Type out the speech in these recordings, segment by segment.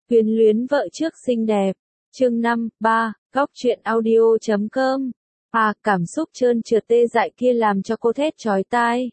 Quyến luyến vợ trước xinh đẹp. Chương 5, 3, Góc truyện audio.com. Cảm xúc trơn trượt tê dại kia làm cho cô thét chói tai.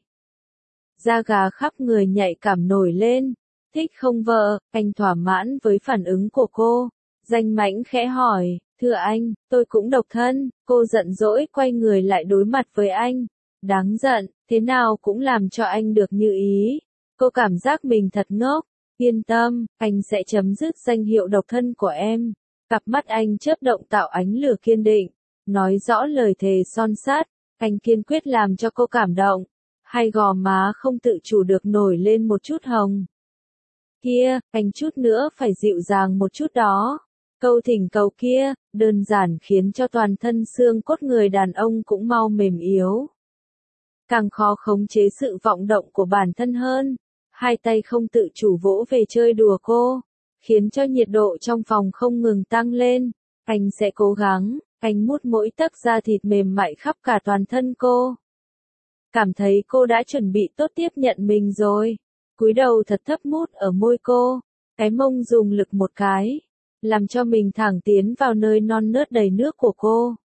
Da gà khắp người nhạy cảm nổi lên. Thích không vợ? Anh thỏa mãn với phản ứng của cô. Danh mãnh khẽ hỏi, thưa anh, tôi cũng độc thân. Cô giận dỗi quay người lại đối mặt với anh. Đáng giận, thế nào cũng làm cho anh được như ý. Cô cảm giác mình thật ngốc. Yên tâm, anh sẽ chấm dứt danh hiệu độc thân của em. Cặp mắt anh chớp động tạo ánh lửa kiên định, nói rõ lời thề son sắt. Anh kiên quyết làm cho cô cảm động. Hai gò má không tự chủ được nổi lên một chút hồng. Kia, anh chút nữa phải dịu dàng một chút đó. Câu thỉnh cầu kia, đơn giản khiến cho toàn thân xương cốt người đàn ông cũng mau mềm yếu. Càng khó khống chế sự vọng động của bản thân hơn. Hai tay không tự chủ vỗ về chơi đùa cô, khiến cho nhiệt độ trong phòng không ngừng tăng lên. Anh sẽ cố gắng, anh mút mỗi tấc da thịt mềm mại khắp cả toàn thân cô. Cảm thấy cô đã chuẩn bị tốt tiếp nhận mình rồi. Cúi đầu thật thấp mút ở môi cô, cái mông dùng lực một cái, làm cho mình thẳng tiến vào nơi non nớt đầy nước của cô.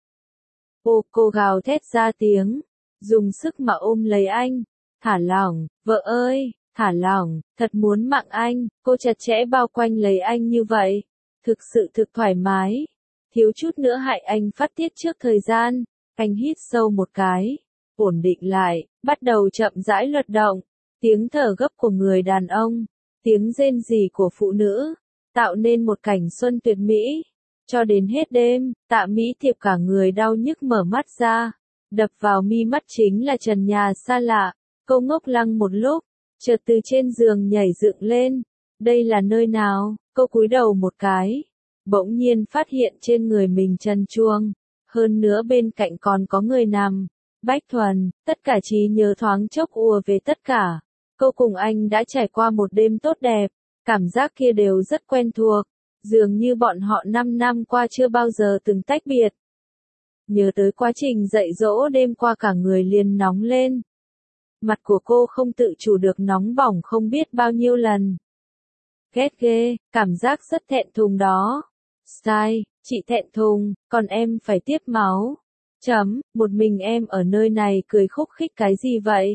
Cô gào thét ra tiếng, dùng sức mà ôm lấy anh. Thả lỏng, vợ ơi. Thả lỏng, thật muốn mạng anh. Cô chặt chẽ bao quanh lấy anh như vậy. Thực sự thực thoải mái. Thiếu chút nữa hại anh phát tiết trước thời gian. Anh hít sâu một cái. Ổn định lại, bắt đầu chậm rãi luật động. Tiếng thở gấp của người đàn ông. Tiếng rên rỉ của phụ nữ. Tạo nên một cảnh xuân tuyệt mỹ. Cho đến hết đêm, Tạ Mỹ Thiệp cả người đau nhức mở mắt ra. Đập vào mi mắt chính là trần nhà xa lạ. Cô ngốc lăng một lúc. Chợt từ trên giường nhảy dựng lên. Đây là nơi nào? Cô cúi đầu một cái. Bỗng nhiên phát hiện trên người mình trần truông. Hơn nữa bên cạnh còn có người nằm. Bách Thuần, tất cả trí nhớ thoáng chốc ùa về tất cả. Cô cùng anh đã trải qua một đêm tốt đẹp. Cảm giác kia đều rất quen thuộc. Dường như bọn họ 5 năm qua chưa bao giờ từng tách biệt. Nhớ tới quá trình dạy dỗ đêm qua cả người liền nóng lên. Mặt của cô không tự chủ được nóng bỏng không biết bao nhiêu lần. Ghét ghê, cảm giác rất thẹn thùng đó. Sai, chị thẹn thùng, còn em phải tiếp máu. Một mình em ở nơi này cười khúc khích cái gì vậy?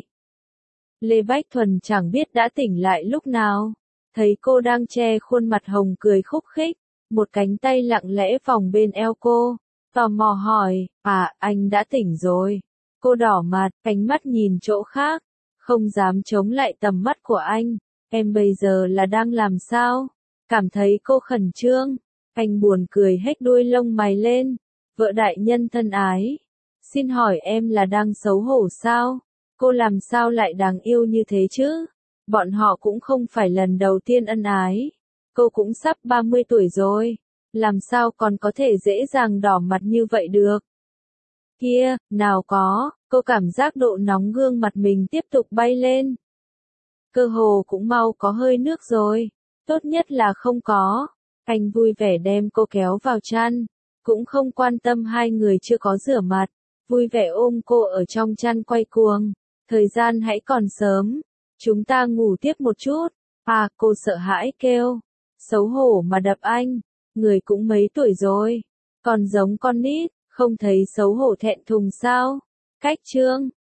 Lê Bách Thuần chẳng biết đã tỉnh lại lúc nào. Thấy cô đang che khuôn mặt hồng cười khúc khích, một cánh tay lặng lẽ vòng bên eo cô. Tò mò hỏi, anh đã tỉnh rồi. Cô đỏ mặt, ánh mắt nhìn chỗ khác, không dám chống lại tầm mắt của anh. Em bây giờ là đang làm sao? Cảm thấy cô khẩn trương. Anh buồn cười hếch đuôi lông mày lên. Vợ đại nhân thân ái. Xin hỏi em là đang xấu hổ sao? Cô làm sao lại đáng yêu như thế chứ? Bọn họ cũng không phải lần đầu tiên ân ái. Cô cũng sắp 30 tuổi rồi. Làm sao còn có thể dễ dàng đỏ mặt như vậy được? Kia, nào có, cô cảm giác độ nóng gương mặt mình tiếp tục bay lên. Cơ hồ cũng mau có hơi nước rồi, tốt nhất là không có. Anh vui vẻ đem cô kéo vào chăn, cũng không quan tâm hai người chưa có rửa mặt, vui vẻ ôm cô ở trong chăn quay cuồng. Thời gian hãy còn sớm, chúng ta ngủ tiếp một chút. Cô sợ hãi kêu, xấu hổ mà đập anh, người cũng mấy tuổi rồi, còn giống con nít. Không thấy xấu hổ thẹn thùng sao? Cách chương,